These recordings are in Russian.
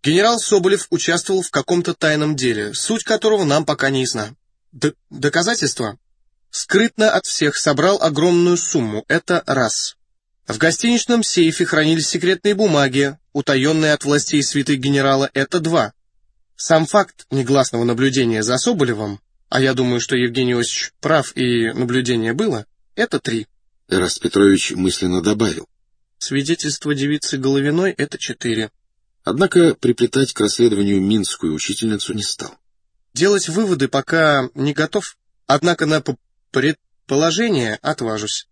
Генерал Соболев участвовал в каком-то тайном деле, суть которого нам пока не ясна. Доказательства? Скрытно от всех собрал огромную сумму, это раз. В гостиничном сейфе хранились секретные бумаги, утаенные от властей свиты генерала, это два. Сам факт негласного наблюдения за Соболевым, а я думаю, что Евгений Иосифович прав и наблюдение было, это три. Эраст Петрович мысленно добавил. Свидетельство девицы Головиной — это четыре. Однако приплетать к расследованию минскую учительницу не стал. Делать выводы пока не готов, однако на предположение отважусь.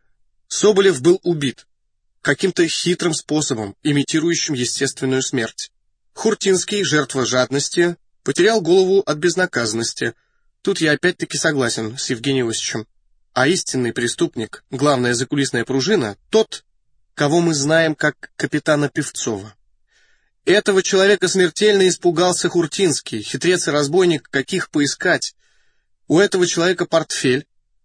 Соболев был убит каким-то хитрым способом, имитирующим естественную смерть. Хуртинский, жертва жадности, потерял голову от безнаказанности. Тут я опять-таки согласен с Евгением Иосифовичем. А истинный преступник, главная закулисная пружина, тот, кого мы знаем как капитана Певцова. Этого человека смертельно испугался Хуртинский, хитрец и разбойник, каких поискать. У этого человека портфель.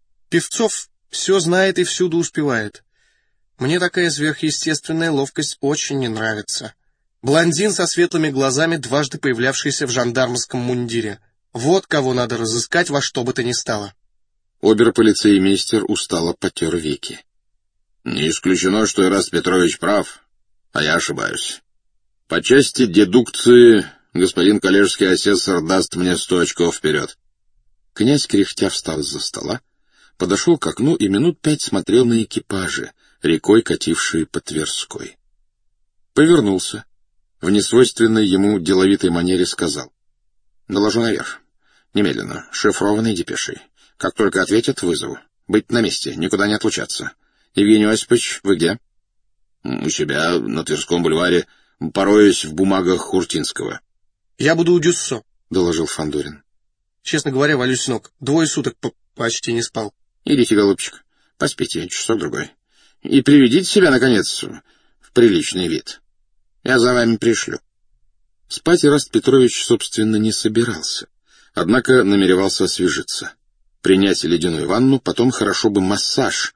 Певцов все знает и всюду успевает. Мне такая сверхъестественная ловкость очень не нравится. Блондин со светлыми глазами, дважды появлявшийся в жандармском мундире. Вот кого надо разыскать во что бы то ни стало. Обер-полицеймейстер устало потер веки. Не исключено, что Эраст Петрович прав, а я ошибаюсь. По части дедукции господин коллежский асессор даст мне 100 очков вперед. Князь кряхтя встал из-за стола, подошел к окну и минут 5 смотрел на экипажи, рекой катившие по Тверской. Повернулся. В несвойственной ему деловитой манере сказал. «Доложу наверх. Немедленно, шифрованной депешей. Как только ответят, вызову. Быть на месте, никуда не отлучаться. Евгений Осипович, вы где?» «У себя, на Тверском бульваре, пороюсь в бумагах Хуртинского». «Я буду у Дюссо», — доложил Фандорин. «Честно говоря, валюсь с ног. 2 суток почти не спал». «Идите, голубчик, поспите часок-другой. И приведите себя, наконец, в приличный вид. Я за вами пришлю». Спать Эраст Петрович, собственно, не собирался, однако намеревался освежиться. Принять ледяную ванну, потом хорошо бы массаж.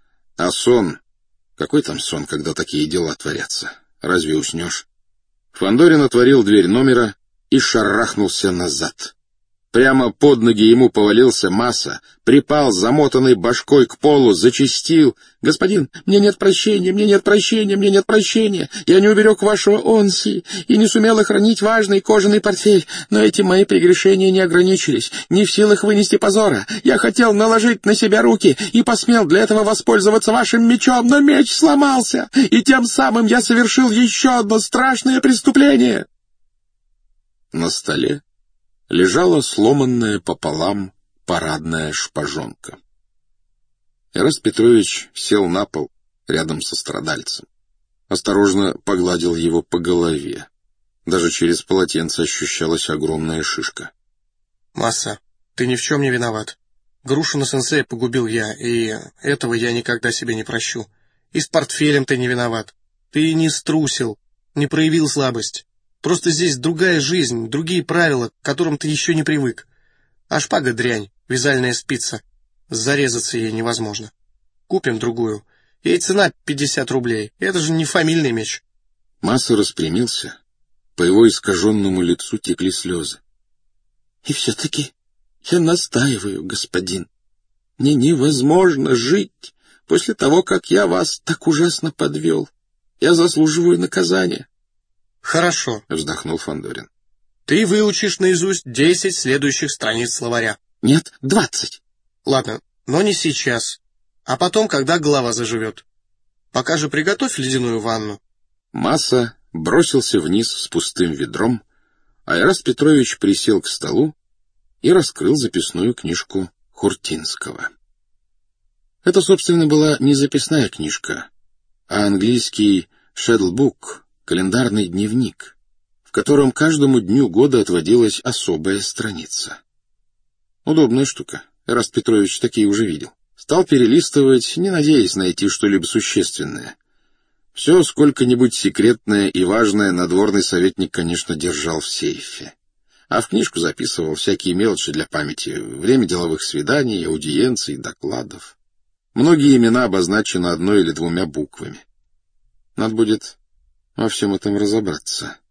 А сон... Какой там сон, когда такие дела творятся? Разве уснешь? Фандорин отворил дверь номера и шарахнулся назад. Прямо под ноги ему повалился Маса, припал замотанной башкой к полу, зачастил. «Господин, мне нет прощения, мне нет прощения, мне нет прощения. Я не уберег вашего онси и не сумел охранить важный кожаный портфель. Но эти мои прегрешения не ограничились, не в силах вынести позора. Я хотел наложить на себя руки и посмел для этого воспользоваться вашим мечом, но меч сломался, и тем самым я совершил еще одно страшное преступление». На столе лежала сломанная пополам парадная шпажонка. Эраст Петрович сел на пол рядом со страдальцем. Осторожно погладил его по голове. Даже через полотенце ощущалась огромная шишка. «Маса, ты ни в чем не виноват. Грушина-сенсея погубил я, и этого я никогда себе не прощу. И с портфелем ты не виноват. Ты не струсил, не проявил слабость. Просто здесь другая жизнь, другие правила, к которым ты еще не привык. А шпага дрянь, вязальная спица. Зарезаться ей невозможно. Купим другую. Ей цена 50 рублей. Это же не фамильный меч». Маса распрямился. По его искаженному лицу текли слезы. «И все-таки я настаиваю, господин. Мне невозможно жить после того, как я вас так ужасно подвел. Я заслуживаю наказания». «Хорошо», — вздохнул Фандорин. «Ты выучишь наизусть 10 следующих страниц словаря». «Нет, 20. «Ладно, но не сейчас, а потом, когда голова заживет. Пока же приготовь ледяную ванну». Маса бросился вниз с пустым ведром, а Эраст Петрович присел к столу и раскрыл записную книжку Хуртинского. Это, собственно, была не записная книжка, а английский «шедлбук», календарный дневник, в котором каждому дню года отводилась особая страница. Удобная штука. Эраст Петрович такие уже видел. Стал перелистывать, не надеясь найти что-либо существенное. Все сколько-нибудь секретное и важное надворный советник, конечно, держал в сейфе. А в книжку записывал всякие мелочи для памяти, время деловых свиданий, аудиенций, докладов. Многие имена обозначены 1 или 2 буквами. Надо будет во всем этом разобраться.